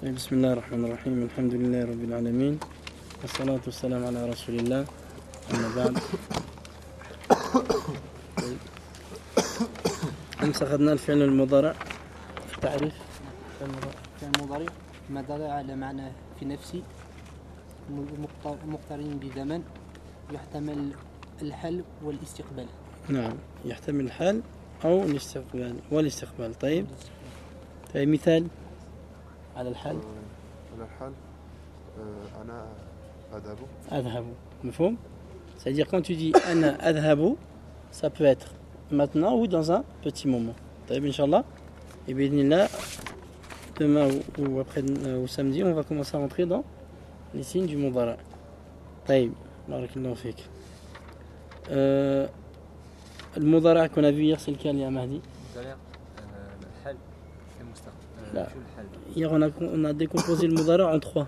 طيب بسم الله الرحمن الرحيم الحمد لله رب العالمين والصلاة والسلام على رسول الله أما بعد. طيب. أمس أخذنا الفعل المضارع التعريف. فعل المضارع ما دل على معنى في نفسه مقترن بزمن يحتمل الحال والاستقبال. نعم يحتمل الحال أو والاستقبال. طيب مثال على الحال. على الحال أنا أذهب. مفهوم. C'est-à-dire quand tu dis أنا أذهب, ça peut être maintenant ou dans un petit moment. طيب Inch'Allah. Et bien demain ou après ou samedi, on va commencer à rentrer dans les signes du mudara. طيب بارك الله فيك. المضارع qu'on a vu hier, c'est lequel يا مهدي؟ الحال المستقبل. لا. Hier on a décomposé le mudara en trois.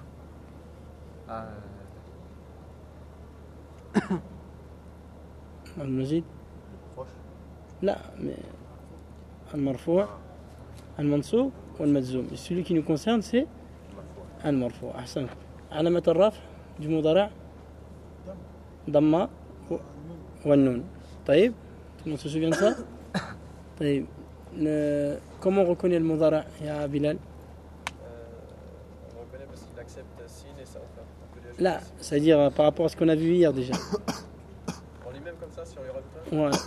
المزيد؟ لا, mais المرفوع, المنصوب والمجزوم. Celui qui nous concerne c'est المرفوع. أحسن. علامة الرفع du مضارع ضمة والنون. طيب, tout le monde se souvient de ça? طيب, comment on reconnaît le مضارع يا بلال؟ On reconnaît parce qu'il accepte sin et saoufa. Là, c'est-à-dire par rapport à ce qu'on a vu hier déjà. On lit même comme ça si on y rajoute un. Ouais.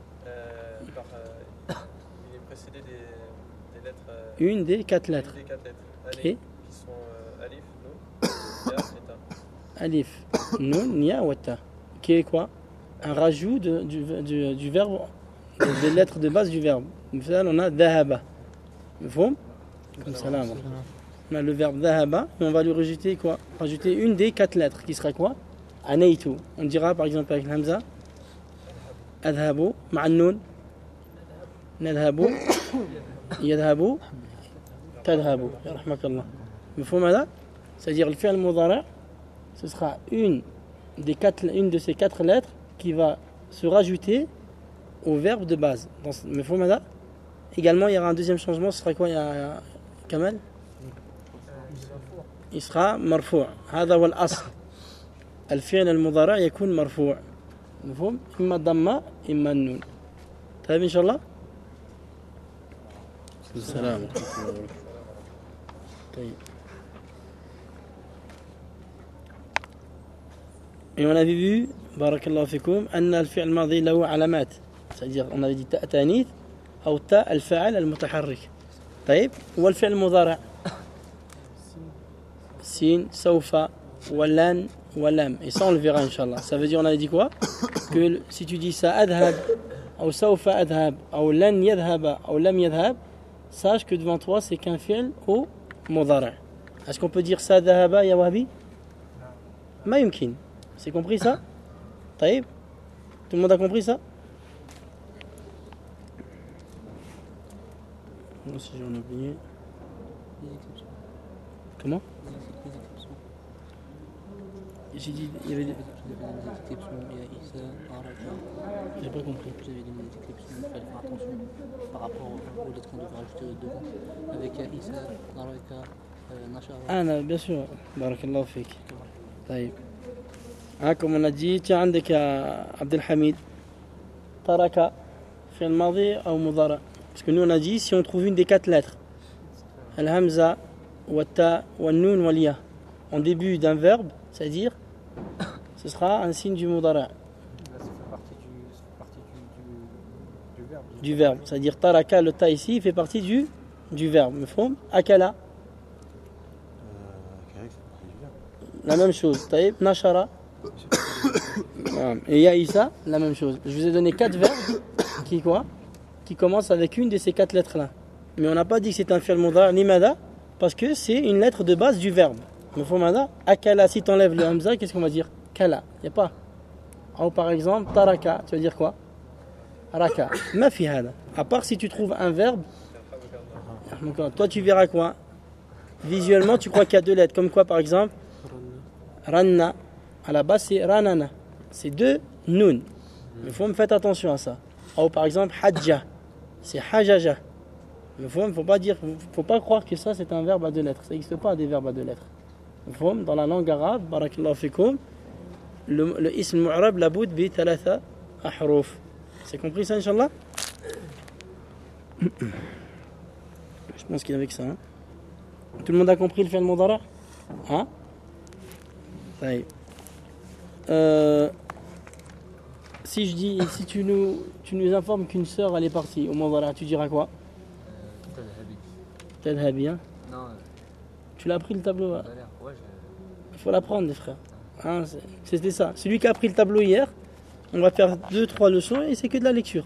Il est précédé des lettres. Une des quatre lettres. Une des quatre lettres. Okay. Qui sont alif, nun, ya et ta. Alif, nun, nia ou ta. Qui est quoi? Un rajout du verbe, des lettres de base du verbe. On a dhahaba. Mafhoum? Comme ça là. On a le verbe dhahaba et on va lui rajouter quoi? Rajouter une des quatre lettres qui sera quoi? Anaytu. On dira par exemple avec l'hamza adhabu ma'a nun nadhabu yadhabu tadhabu yarhamakallah. Mafhoum هذا? C'est-à-dire le fi'l mudari' ce sera une de ces quatre lettres qui va se rajouter au verbe de base. Mafhoum هذا? Également il y aura un deuxième changement, ce sera quoi ya Kamal? Il sera مرفوع. هذا هو الأصل. الفعل المضارع يكون مرفوع. مفهوم؟ إما الضمة إما النون. طيب إن شاء الله. السلام. طيب. Et on avait vu, بارك الله فيكم, أن الفعل الماضي له علامات. C'est-à-dire on avait dit تاء تانيث أو تاء الفاعل المتحرك. طيب, والفعل المضارع sin, saufa, walan, walam. Et ça on le verra Inch'Allah. Ça veut dire, on a dit quoi? Que si tu dis ça adhab, ou saufa adhab, ou lan yadhaba, ou lam yadhab, sache que devant toi c'est qu'un fi'l au mudara'. Est-ce qu'on peut dire ça dhahaba ya wahabi? Ma yumkin. C'est compris ça? Taïb? Tout le monde a compris ça? Moi aussi j'en ai oublié. Comment? J'ai dit, il y avait des exceptions. Il y a Issa, Araka. J'ai pas compris. Vous avez donné des exceptions, il fallait faire attention par rapport aux lettres qu'on devait rajouter devant. Avec Issa, Araka, Nashara. Ah non, bien sûr. Barakallahu fik. طيب. Comme on a dit, tiens, عندك يا عبد الحميد ترك في الماضي أو مضارع. Parce que nous on a dit si on trouve une des quatre lettres, al-hamza, wa-ta, wa-nun, wa-liya, en début d'un verbe, c'est-à-dire ce sera un signe du mudara'. Là, ça fait partie du verbe. Du verbe, c'est-à-dire taraka, le ta ici, il fait partie du verbe. Mafhoum? Akala. La même chose. Taïb, nashara. Et yaïsa, la même chose. Je vous ai donné quatre verbes qui commencent avec une de ces quatre lettres-là. Mais on n'a pas dit que c'est un fi'l mudari' limada, parce que c'est une lettre de base du verbe. Mafhoum hada? Akala, si tu enlèves le hamza, qu'est-ce qu'on va dire? Kala, il n'y a pas. Ou par exemple, taraka, tu vas dire quoi? Raka. Ma fi hada. À part si tu trouves un verbe, toi tu verras quoi? Visuellement, tu crois qu'il y a deux lettres. Comme quoi, par exemple? Ranna. À la base, c'est ranana. C'est deux nun. Il faut me faire attention à ça. Ou par exemple, hajja. C'est hajaja. Il ne faut pas croire que ça c'est un verbe à deux lettres. Ça n'existe pas des verbes à deux lettres. Dans la langue arabe, barakallahu fikoum, le ism mu'rab laboud bi thalatha ahruf. C'est compris ça, Inch'Allah? Je pense qu'il y avait que ça. Hein? Tout le monde a compris le fi'l mudari'? Hein? Si tu nous informes qu'une sœur elle est partie au mudari', tu diras quoi? Tadhabi, hein? Non. Tu l'as appris le tableau? Ouais, Il faut l'apprendre, les frères. Hein, c'était ça. Celui qui a appris le tableau hier, on va faire 2-3 leçons et c'est que de la lecture.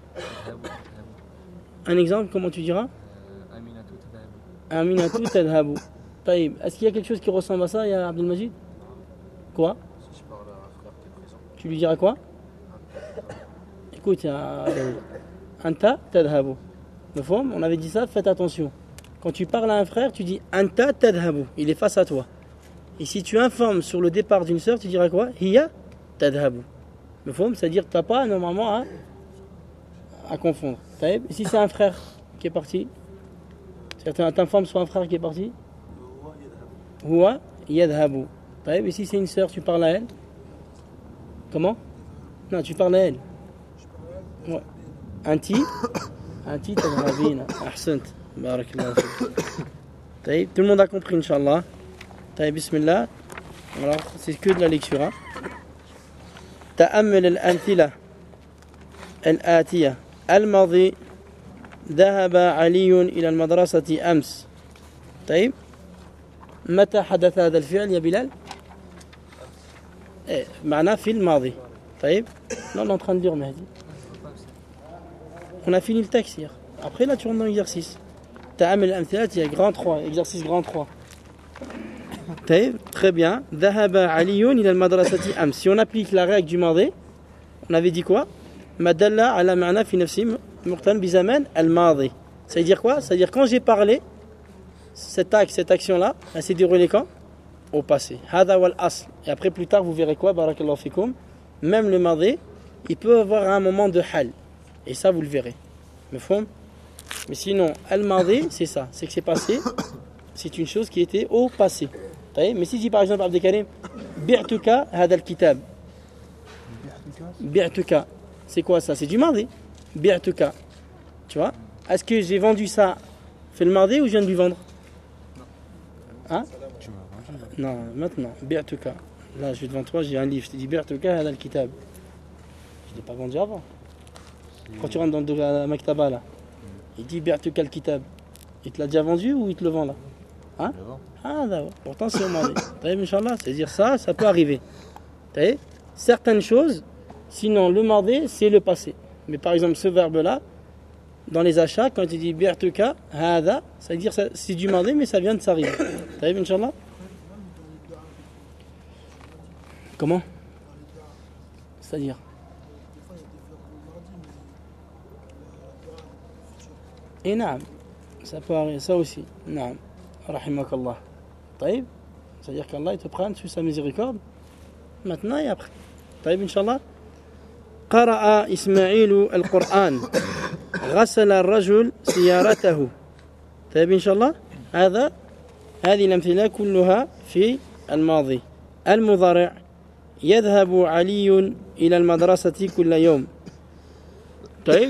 Un exemple, comment tu diras? Aminatou tadhabu. Taïb. Est-ce qu'il y a quelque chose qui ressemble à ça, ya Abdelmajid? Quoi? Si je parle à un frère qui est présent. Tu lui diras quoi? Écoute, Anta tadhabu. On avait dit ça, faites attention. Quand tu parles à un frère, tu dis Anta tadhabu. Il est face à toi. Et si tu informes sur le départ d'une sœur, tu diras quoi? Hiya tadhabu. C'est-à-dire que tu n'as pas normalement à confondre. Et si c'est un frère qui est parti, c'est-à-dire t'informes sur un frère qui est parti? Huwa yadhabu. Et si c'est une sœur, tu parles à elle? Comment? Non, tu parles à elle. Ouais. Anti tadhabina. Ahsant. Barakallahu fik. Tout le monde a compris, Inch'Allah. Bismillah. Alors, c'est que de la lecture. Hein. تأمل الأمثلة الآتية. الماضي: ذهب علي إلى المدرسة أمس. طيب، متى حدث هذا الفعل يا بلال؟ معناه في الماضي. طيب، là on est en train de lire Mehdi. On a fini le texte hier. Après là tu rentres dans l'exercice. تأمل الأمثلة, il y a grand 3, exercice grand 3. Très bien. ذهب علي إلى المدرسة أمس. Si on applique la règle du ماضي, on avait dit quoi? ما دل على معنى في نفسه مقترن بزمان الماضي. Ça veut dire quoi? Ça veut dire quand j'ai parlé, cette action-là, elle s'est déroulée quand? Au passé. هذا هو الأصل. Et après plus tard vous verrez quoi? بارك الله فيكم. Même le ماضي, il peut avoir un moment de hal. Et ça vous le verrez. Mais sinon, al-madi, c'est ça. C'est que c'est passé. C'est une chose qui était au passé. Mais si je dis par exemple, Abdelkarim, bi'tuka hada al-kitab. Bi'tuka. C'est quoi ça? C'est du mardi. Bi'tuka. Tu vois? Est-ce que j'ai vendu ça fait le mardi ou je viens de lui vendre? Hein? Non, maintenant. Bi'tuka. Là, je vais devant toi, j'ai un livre. Je te dis bi'tuka hada al-kitab. Je ne l'ai pas vendu avant. Quand tu rentres dans le maktaba là, il dit bi'tuka al-kitab. Il te l'a déjà vendu ou il te le vend là? Hein? Ah d'accord. Pourtant c'est au mardi. Inch'Allah, c'est-à-dire ça peut arriver. Certaines choses, sinon le mardi c'est le passé. Mais par exemple ce verbe là, dans les achats, quand il dit bi'tuka hada, ça veut dire c'est du mardi mais ça vient de s'arriver. Inch'Allah. Comment? C'est-à-dire? Et naam, ça peut arriver, ça aussi. Naam. Rahimakallah. Taïb, c'est-à-dire qu'Allah il te prenne sous sa miséricorde maintenant et après. Taïb, Inch'Allah. قرأ إسماعيل القرآن غسل الرجل سيارته. طيب إن شاء الله هذه الأمثلة كلها في الماضي. المضارع: يذهب علي إلى المدرسة كل يوم. طيب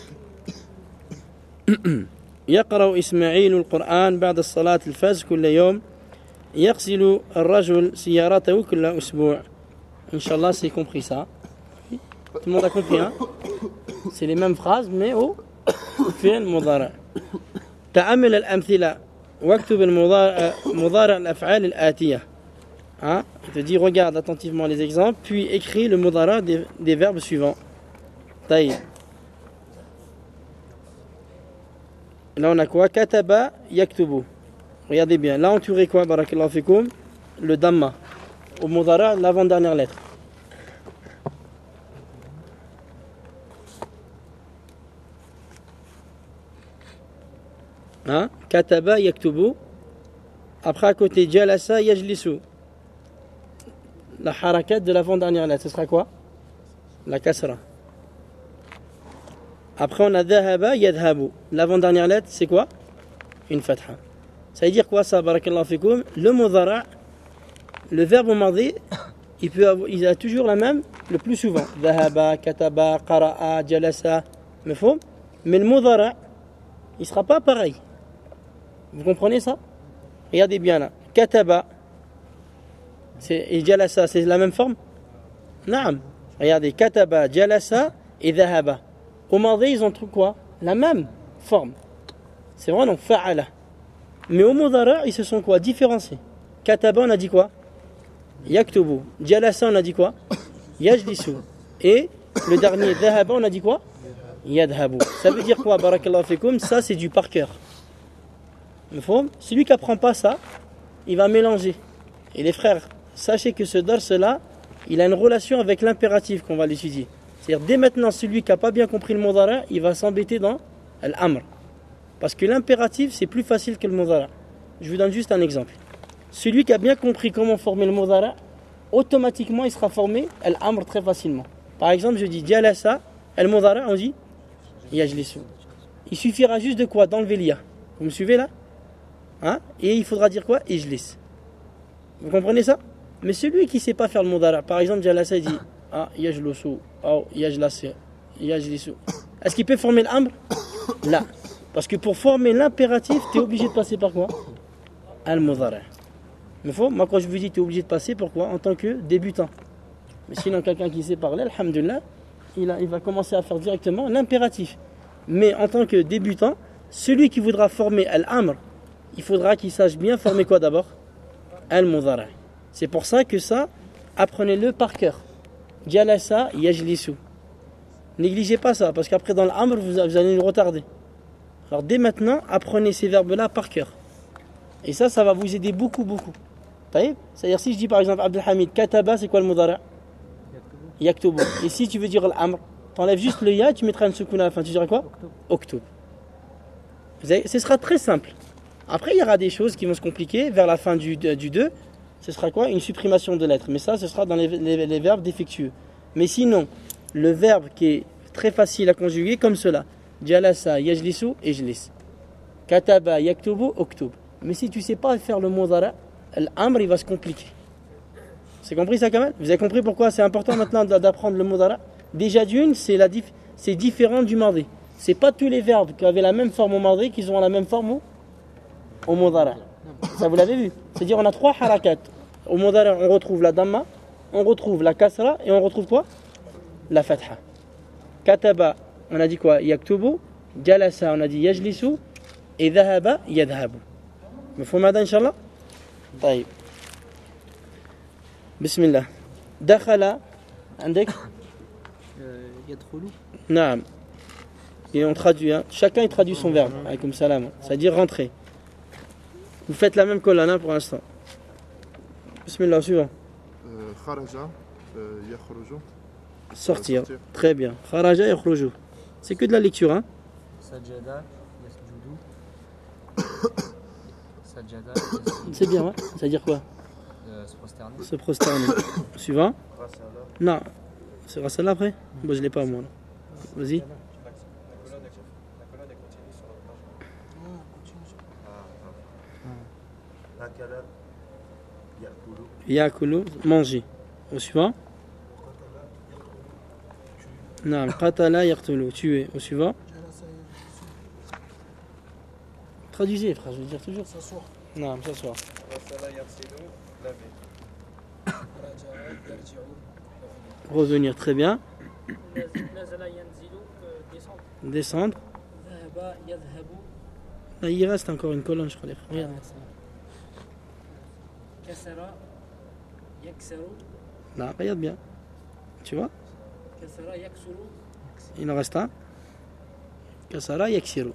يقرأ إسماعيل القرآن بعد الصلاة الفجر كل يوم. يغسل الرجل سيارته كل أسبوع. Inch'Allah, c'est compris ça. Tout le monde a compris, hein? C'est les mêmes phrases, mais au fi'l mudari'. تأمل الأمثلة واكتب المضارع الأفعال الآتية. Hein? Il te dit, regarde attentivement les exemples, puis écris le mudari' des verbes suivants. Taïb. Là on a quoi? Kataba yaktubu. Regardez bien. Là on tuerait quoi? Barakallahu fikoum. Le damma. Au mudari', l'avant-dernière lettre. Hein? Kataba yaktubu. Après à côté, jalasa yajlisu. La harakat de l'avant-dernière lettre, ce sera quoi? La kasra. Après, on a dhahaba, yadhabu. L'avant-dernière lettre, c'est quoi? Une fatha. Ça veut dire quoi ça, barakallahu fikoum? Le mudhara', le verbe madi, il a toujours la même, le plus souvent. Dhahaba, kataba, qara'a, jalasa. Mais le mudhara', il ne sera pas pareil. Vous comprenez ça? Regardez bien là. Kataba et jalasa, c'est la même forme? Naam. Regardez, kataba, jalasa et dhahaba. Au madi, ils ont trouvé quoi? La même forme. C'est vrai, donc fa'ala. Mais au mudhara', ils se sont quoi? Différenciés. Kataba, on a dit quoi? Yaktubu. Jalasa, on a dit quoi? Yajlisu. Et le dernier, dhahaba, on a dit quoi? Yadhabu. Ça veut dire quoi, barakallahu fikoum? Ça, c'est du par cœur. Celui qui n'apprend pas ça, il va mélanger. Et les frères, sachez que ce dars-là, il a une relation avec l'impératif qu'on va l'étudier. C'est-à-dire, dès maintenant, celui qui n'a pas bien compris le mudhara', il va s'embêter dans l'amr. Parce que l'impératif, c'est plus facile que le mudhara'. Je vous donne juste un exemple. Celui qui a bien compris comment former le mudhara', automatiquement, il sera formé l'amr très facilement. Par exemple, je dis jalasa, le mudhara', on dit yajlisu. Il suffira juste de quoi? D'enlever l'ia. Vous me suivez là? Et il faudra dire quoi? Ijlis. Vous comprenez ça? Mais celui qui ne sait pas faire le mudhara', par exemple, jalasa, il dit yajlusu, ou yajlisu. Est-ce qu'il peut former l'amr? Là. Parce que pour former l'impératif, tu es obligé de passer par quoi? Al-mudhara'. Moi, quand je vous dis tu es obligé de passer, pourquoi? En tant que débutant. Mais sinon, quelqu'un qui sait parler, alhamdoulilah, il va commencer à faire directement l'impératif. Mais en tant que débutant, celui qui voudra former al-amr, il faudra qu'il sache bien former quoi d'abord? Al-mudhara'. C'est pour ça que ça, apprenez-le par cœur. Jalasa, yajlisu. Négligez pas ça, parce qu'après dans l'amr, vous allez nous retarder. Alors dès maintenant, apprenez ces verbes-là par cœur. Et ça va vous aider beaucoup. C'est-à-dire si je dis par exemple Abdelhamid, kataba, c'est quoi le mudhara'? Yaktubu. Et si tu veux dire l'amr, t'enlèves juste le ya, tu mettras une soukouna à la fin. Tu diras quoi? Oktub. Ce sera très simple. Après, il y aura des choses qui vont se compliquer. Vers la fin du 2, ce sera quoi? Une supprimation de lettres. Mais ça, ce sera dans les verbes défectueux. Mais sinon, le verbe qui est très facile à conjuguer, comme cela. Jalasa, yajlisu, ijlis. Kataba, yaktubu, oktub. Mais si tu ne sais pas faire le mudhara', l'amr, il va se compliquer. C'est compris ça, Kamal? Vous avez compris pourquoi c'est important maintenant d'apprendre le mudhara'? Déjà d'une, c'est différent du madi. C'est pas tous les verbes qui avaient la même forme au madi qui auront la même forme au mudhara'. Ça, vous l'avez vu? C'est-à-dire, on a 3 harakat. Au mudhara', on retrouve la damma, on retrouve la kasra et on retrouve quoi? La fatha. Kataba, on a dit quoi? Yaktubu. Jalasa, on a dit yajlisu. Et dhahaba, yadhabu. مفهوم هذا إن شاء الله؟ طيب بسم الله دخل عندك يدخل. نعم. Et on traduit, chacun il traduit son verbe, alaykoum salam, c'est-à-dire rentrer. Vous faites la même colonne pour l'instant. Bismillah, suivant. Kharaja, yakhruju. Sortir. Très bien. Kharaja, yakhruju. C'est que de la lecture, Sajada, yasjudu. Sajada, c'est bien, ouais. Ça veut dire quoi? se prosterner. Se prosterner. Suivant. Non. C'est Rassala après? Bon, je l'ai pas moi. Vas-y. La colonne est continue sur la page. Akala, yakulu. Yakulu, manger. Au suivant. Non, qatala yaqtulu, tuer. Au suivant. Traduisez, frère, je veux dire toujours. S'asseoir. Non, s'asseoir. Rasala yarsilu, laver. Revenir, très bien. Nazala yanzilu, descendre. Descendre. Dhahaba yadhabu. Là, il reste encore une colonne, je crois. Regarde. Kasara yaksaru. Là, regarde bien. Tu vois? Kasara yaksuru. Il en reste un. Kasara yaksiru.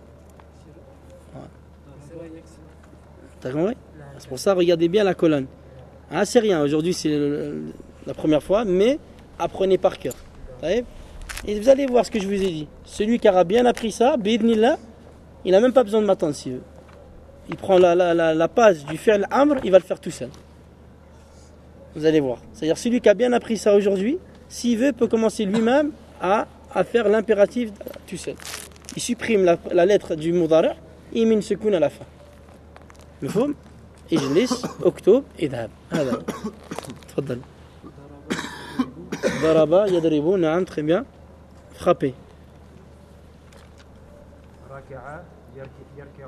Kasara yaksiru. T'as compris? C'est pour ça, regardez bien la colonne. C'est rien, aujourd'hui c'est la première fois, mais apprenez par cœur. Et vous allez voir ce que je vous ai dit. Celui qui aura bien appris ça, bi'idnillah, il n'a même pas besoin de m'attendre s'il veut. Il prend la page du fi'l amr, il va le faire tout seul. Vous allez voir. C'est-à-dire celui qui a bien appris ça aujourd'hui, s'il veut, peut commencer lui-même à faire l'impératif tout seul. il supprime la lettre du mudari' et il met une secoun à la fin. مفهوم؟ اجلس اكتب اذهب هذا تفضل ضرب يضرب نعم très bien frapper ركع يركع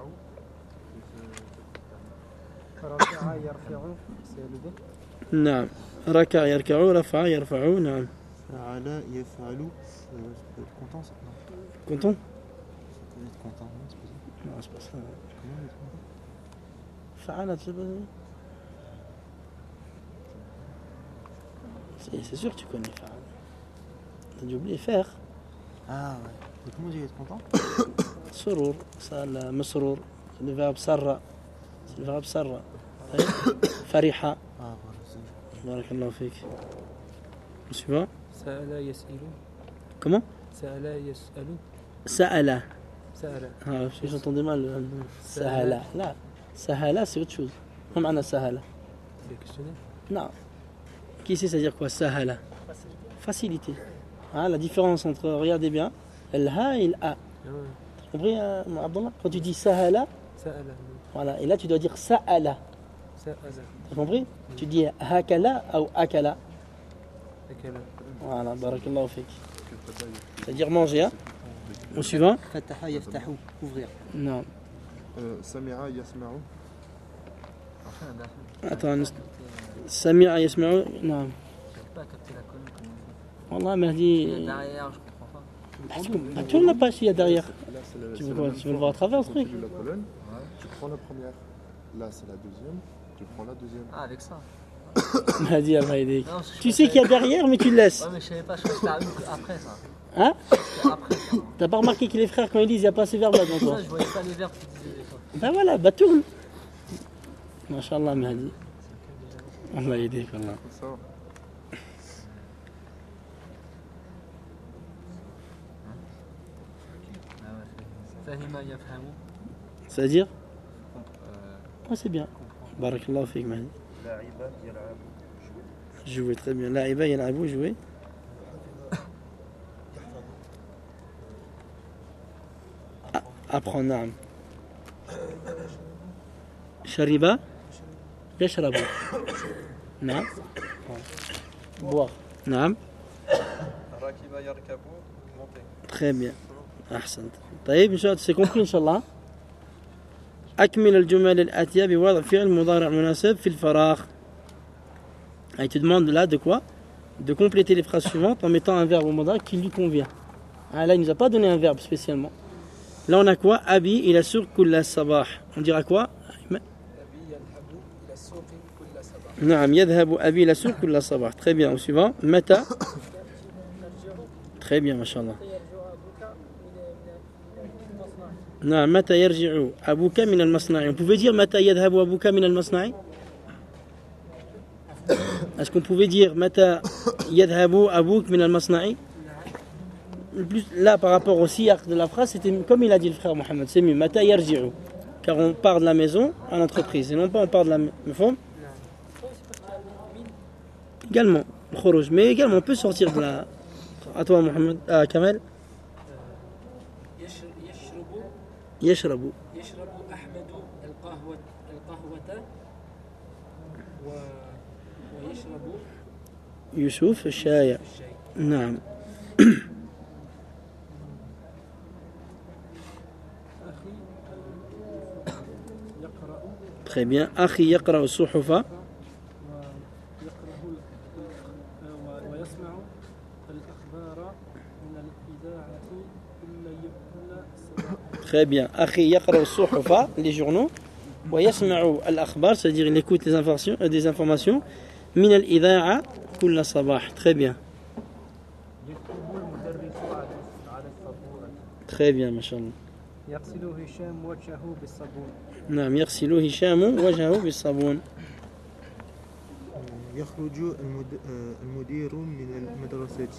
ركع يرفع سالب نعم ركع يركع رفع يرفع نعم فعل يفعل content ça content peut être content non c'est pas ça non c'est pas ça comment on est content فعل c'est sûr que tu connais فعل t'as dû oublier faire ah ouais et comment dire être content سرور ça le مسرور c'est le verbe sarra c'est le verbe sarra فرح ah voilà c'est بارك الله فيك suivant سأل يسأل comment سأل يسأل سأل سأل ah j'entendais mal سهل لا سهل c'est autre chose ما معنى سهل c'est questionnaire non qui sait ça dire quoi سهل facilité ah, la différence entre regardez bien le ha et le a ah ouais t'as compris Abdallah quand tu dis سهل سأل voilà et là tu dois dire سأل سأل t'as compris tu dis هكلا ou أكلا أكل voilà barakallahu fik c'est-à-dire manger hein au suivant فتح يفتح ouvrir. non سمع يسمع attends سمع يسمع نعم Pas capter la colonne comme on dit. والله مهدي Derrière, je comprends pas. tu ne l'as pas s'il y a derrière Là, c'est la- tu c'est veux la quoi même tu veux le chose. voir à travers le Quand truc tu lis la colonne, tu prends la première. Là, c'est la deuxième. Tu prends la deuxième. Ah, avec ça. مهدي الله يهديك Non, parce que tu je sais pensais- qu'il y a derrière mais tu le laisses Ouais, mais je savais pas, je croyais que c'était après ça. hein C'était après ça. t'as pas remarqué que les frères quand ils lisent il n'y a pas ces verbes là dans toi Ça, je voyais pas les verbes qui disaient ça. ben voilà bah tourne Masha'Allah Mehdi Allah يهديك والله Ça va. فهم يفهم. c'est-à-dire ouais c'est bien barakallahu fik Mehdi لعب يلعب jouer très bien لعب يلعب jouer apprendre نعم شرب يشرب نعم boire نعم Rakiba yarkabu, monter. très bien أحسنت طيب إن شاء الله سيكون إن شاء الله أكمل الجمل الآتية بوضع فعل مضارع مناسب في الفراغ. Il te demande là de quoi? De compléter les phrases suivantes en mettant un verbe au mudari qui lui convient. Ah, là, il nous a pas donné un verbe spécialement. Là, on a quoi? Abi ila suq kulla sabah. On dira quoi? نعم يذهب أبي إلى السوق كل صباح. Très bien. Au suivant. متى? Très bien, mashallah. نعم متى يرجع أبوك من المصنع. On pouvait dire متى يذهب أبوك من المصنع. Est-ce qu'on pouvait dire متى يذهب أبوك من المصنع. Là par rapport au siyaq de la phrase c'était comme il a dit le frère Mohamed, c'est mieux متى يرجع car on part de la maison à l'entreprise et non pas on part de la maison. Également الخروج mais également on peut sortir de la. À toi Mohamed, Kamel. يشرب يشرب أحمد القهوة ويشرب يوسف الشاي. نعم. Très bien. أخي يقرأ الصحف. ويسمع الأخبار من الإذاعة كل صباح. Très bien. أخي يقرأ الصحف, les journaux. ويسمع الأخبار, c'est-à-dire il écoute des informations. من الإذاعة كل صباح. Très bien. يكتب المدرس على السبورة. Très bien, mashallah. يغسل هشام وجهه بالصابون. نعم يغسل هشام وجهه بالصابون. يخرج المدير من المدرسة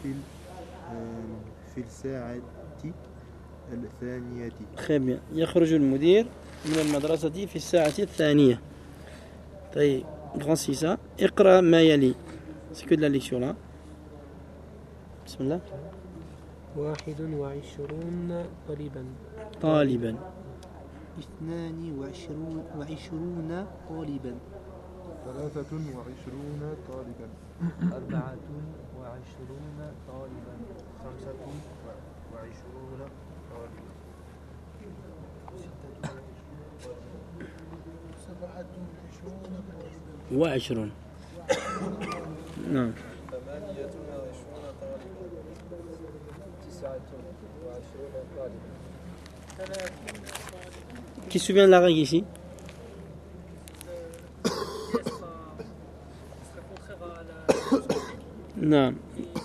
في الساعة الثانية. Très bien. يخرج المدير من المدرسة في الساعة الثانية. طيب grand 6. اقرأ ما يلي. C'est que de la lecture là. بسم الله. 21 طالبا. طالبا. 22 طالبا. 23 طالبا. 24 طالبا. 25 طالبا. 27 نعم. 28 طالبا. 29 طالبا. Qui se souvient de la règle ici? Non.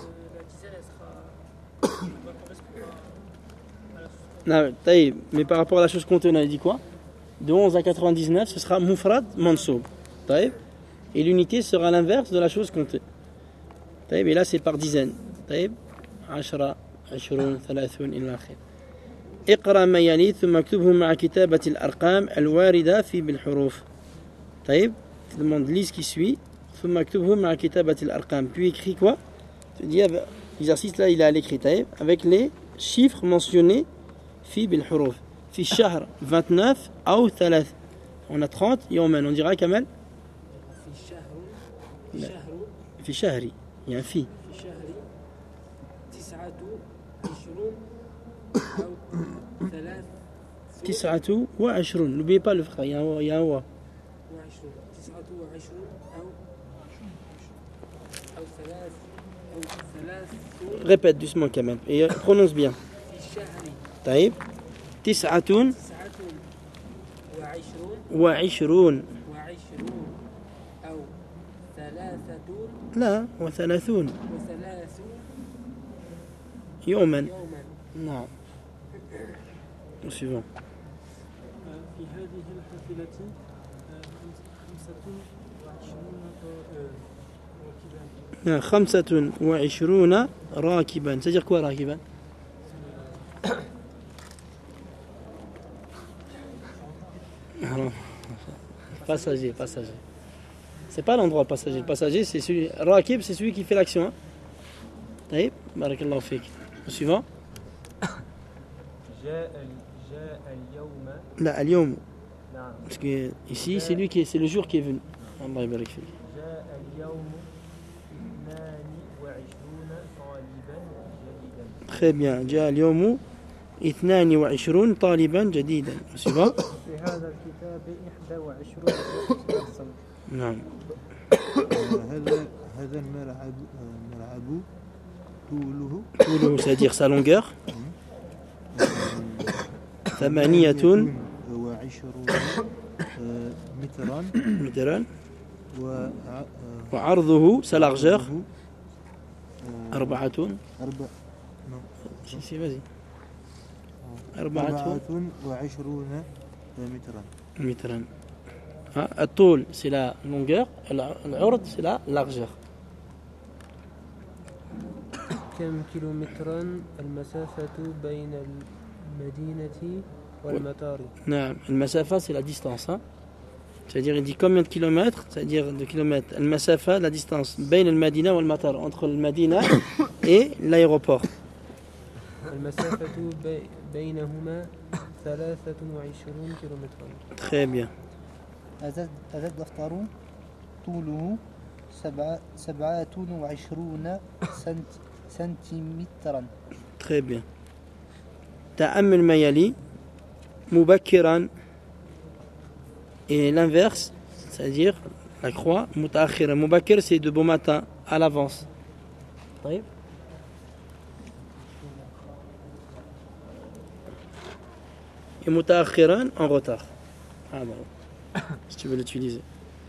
Non, taïb. Mais par rapport à la chose comptée, on a dit quoi? De 11 à 99, ce sera Mufrad Mansoub. Taïb. Et l'unité sera l'inverse de la chose comptée. Taïb. Et là, c'est par dizaines. Taïb. 10, 20, 30 إلى آخره. اقرأ ما يلي ثم اكتبه مع كتابة الأرقام الواردة في بالحروف. طيب. Tu demandes lise qui suit. ثم اكتبه مع كتابة الأرقام. Puis écris quoi? Tu dis l'exercice là il est à l'écrit. طيب. Avec les chiffres mentionnés في بالحروف. في الشهر 29 أو 3. On a 30 يوما. On dira Kamal? في شهري. Il y a un fi. في شهر 29 أو 29. N'oubliez pas le frère, il y a un wa. 29 أو 30. Répète doucement quand même et prononce bien. في الشهر طيب 29 29 أو 30 لا و30 يوما. يوما. نعم. suivant. في هذه الحافلة 25 راكبا. C'est-à-dire quoi راكبا? Passager. C'est pas l'endroit le passager. Le passager c'est celui. Rakib c'est celui qui fait l'action. طيب بارك الله فيك. Suivant. جاء اليوم. لا اليوم. نعم. Parce que ici c'est lui qui c'est le jour qui est venu. Allah يبارك فيك. جاء اليوم 22 طالبا جديدا. Très bien. جاء اليوم 22 طالبا جديدا. Suivant. في هذا الكتاب 21 درسا. نعم. هذا الملعب طوله c'est-à-dire sa longueur. 28 مترا. وعرضه sa largeur. 4. Si vas-y. 24 مترا. الطول c'est la longueur, العرض c'est la largeur. كم كيلومترا المسافة بين المدينة والمطار؟ نعم. المسافة c'est la distance. C'est-à-dire il dit combien de kilomètres, c'est-à-dire de kilomètres. المسافة la distance بين المدينة والمطار, entre المدينة et l'aéroport. المسافة بينهما 23 كيلومترا. Très bien. هذا الدفتر طوله 27 سنتيمترا. Très bien. تأمل ما يلي مبكرا. Et l'inverse, c'est-à-dire la croix, متأخرا. مبكر c'est de bon matin, à l'avance. طيب. Et متأخرا en retard. Ah bon. Si tu veux l'utiliser.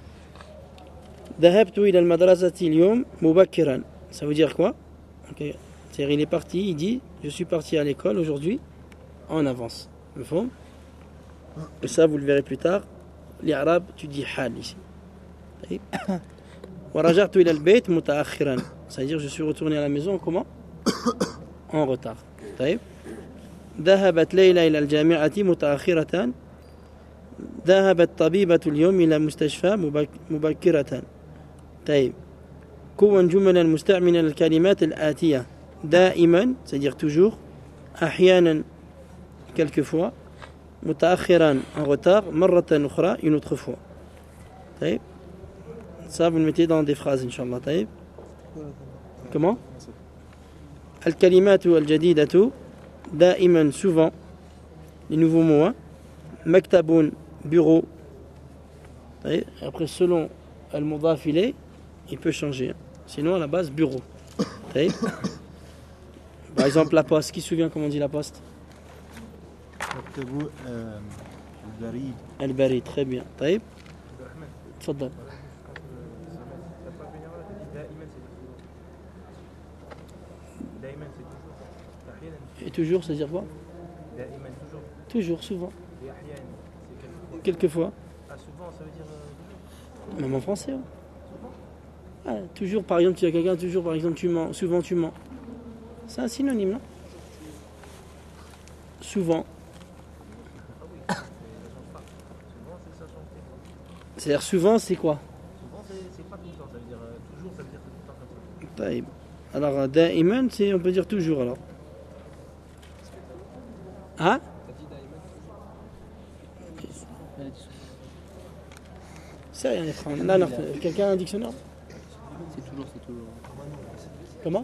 ذهبت إلى المدرسة اليوم مبكرا. Ça veut dire quoi? Okay. C'est-à-dire il est parti, il dit je suis parti à l'école aujourd'hui en avance. مفهوم? Et ça vous le verrez plus tard. l'Arab tu dis حال ici. طيب. ورجعت إلى البيت متأخرا. C'est-à-dire je suis retourné à la maison comment? En retard. طيب. ذهبت ليلى إلى الجامعة متأخرة. ذهبت طبيبة اليوم إلى مستشفى مبكرة. طيب. كون جملا مستعملا الكلمات الآتية. da'iman, c'est-à-dire toujours, ahyanan, quelquefois, mutaakhiran, en retard, marratan ukhra, une autre fois. Taïb. Ça, vous le mettez dans des phrases, Inch'Allah. Taïb. Comment? Al-kalimatu al-jadidatu, da'iman, souvent, les nouveaux mots, hein. Maktabun, bureau. Taïb. Après, selon al-mudaf ilay, il peut changer. Hein. Sinon, à la base, bureau. Taïb. Par exemple, la poste. Qui se souvient comment on dit la poste? البريد. Al-bari, très bien. Taïb. Tfaddal. Et toujours, c'est-à-dire quoi? Toujours, souvent. Quelquefois. Souvent, ça veut dire. Même en français. Hein. Ah, toujours, par exemple, tu as quelqu'un, toujours, par exemple, tu mens. Souvent, tu mens. C'est un synonyme, non? Souvent. C'est-à-dire souvent, c'est quoi? Souvent, c'est pas tout le temps, ça veut dire toujours, ça veut dire tout le temps comme ça. Taïb. Alors, da'iman, c'est, on peut dire toujours, alors. Hein? C'est rien, les frères. Là, non, quelqu'un a un dictionnaire? C'est toujours. Comment?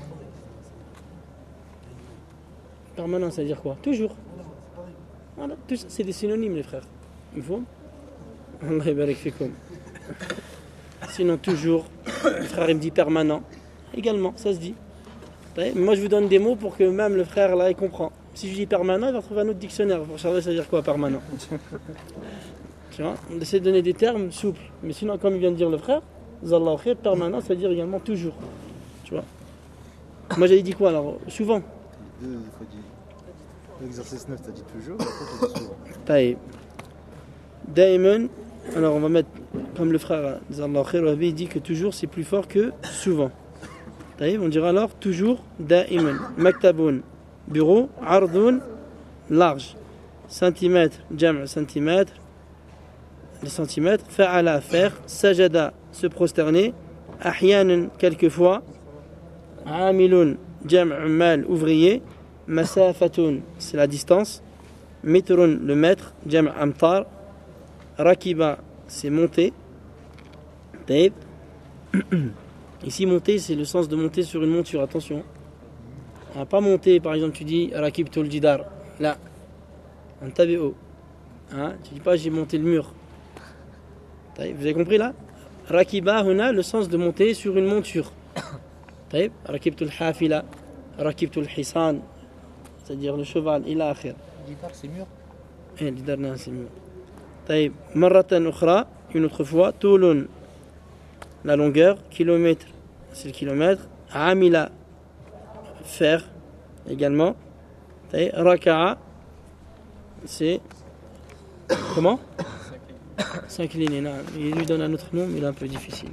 Permanent, ça veut dire quoi? Toujours. Voilà, tout ça, c'est des synonymes, les frères. Il faut. Allah yabarak fikoum. Sinon, toujours. Le frère, il me dit permanent. Également, ça se dit. Mais moi, je vous donne des mots pour que même le frère, là, il comprend. Si je dis permanent, il va trouver un autre dictionnaire. Pour savoir ça veut dire quoi, permanent? Tu vois, on essaie de donner des termes souples. Mais sinon, comme il vient de dire le frère, Zallah khair, permanent, ça veut dire également toujours. Tu vois. Moi, j'avais dit quoi alors? Souvent. Il faut dire. L'exercice 9, t'as dit toujours, après t'as dit souvent. Taïb. Da'iman, alors on va mettre, comme le frère Zallah khair, il dit que toujours c'est plus fort que souvent. Taïb, on dira alors toujours da'iman. Maktabun, bureau, ardun, large. Centimètre, jam' centimètre, les centimètres. Fa'ala, faire. Sajada, se prosterner. Ahyanan, quelquefois. Amilun, jam' ummal, ouvrier. Masafatun, c'est la distance. Mitrun, le mètre. Jam' amtar. Rakiba, c'est monter. Taïb. Ici, monter, c'est le sens de monter sur une monture. Attention. Pas monter, par exemple, tu dis Rakibtul jidar. Là. Un tabi'o. Hein? Tu dis pas j'ai monté le mur. Taïb. Vous avez compris là? Rakiba, on a le sens de monter sur une monture. Taïb. Rakibtul hafila. Rakibtul hisan. C'est-à-dire le cheval. Ila akhir. Guitare, c'est mûr. Eh, l'idar, non, c'est mieux. Taïb. Marratan ukhra. Une autre fois. Toulun. La longueur. Kilomètre. C'est le kilomètre. Amila. Faire. Également. Taïb. Raka'a. C'est. Comment? 5 lignes. Non. Il lui donne un autre nom, mais il est un peu difficile.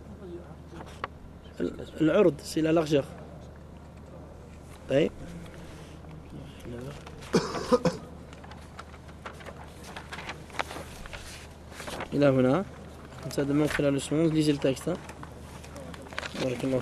L'urd, c'est la largeur. Taïb. Et là, voilà. Comme ça, demain, on fait la leçon 11. Lisez le texte. Hein.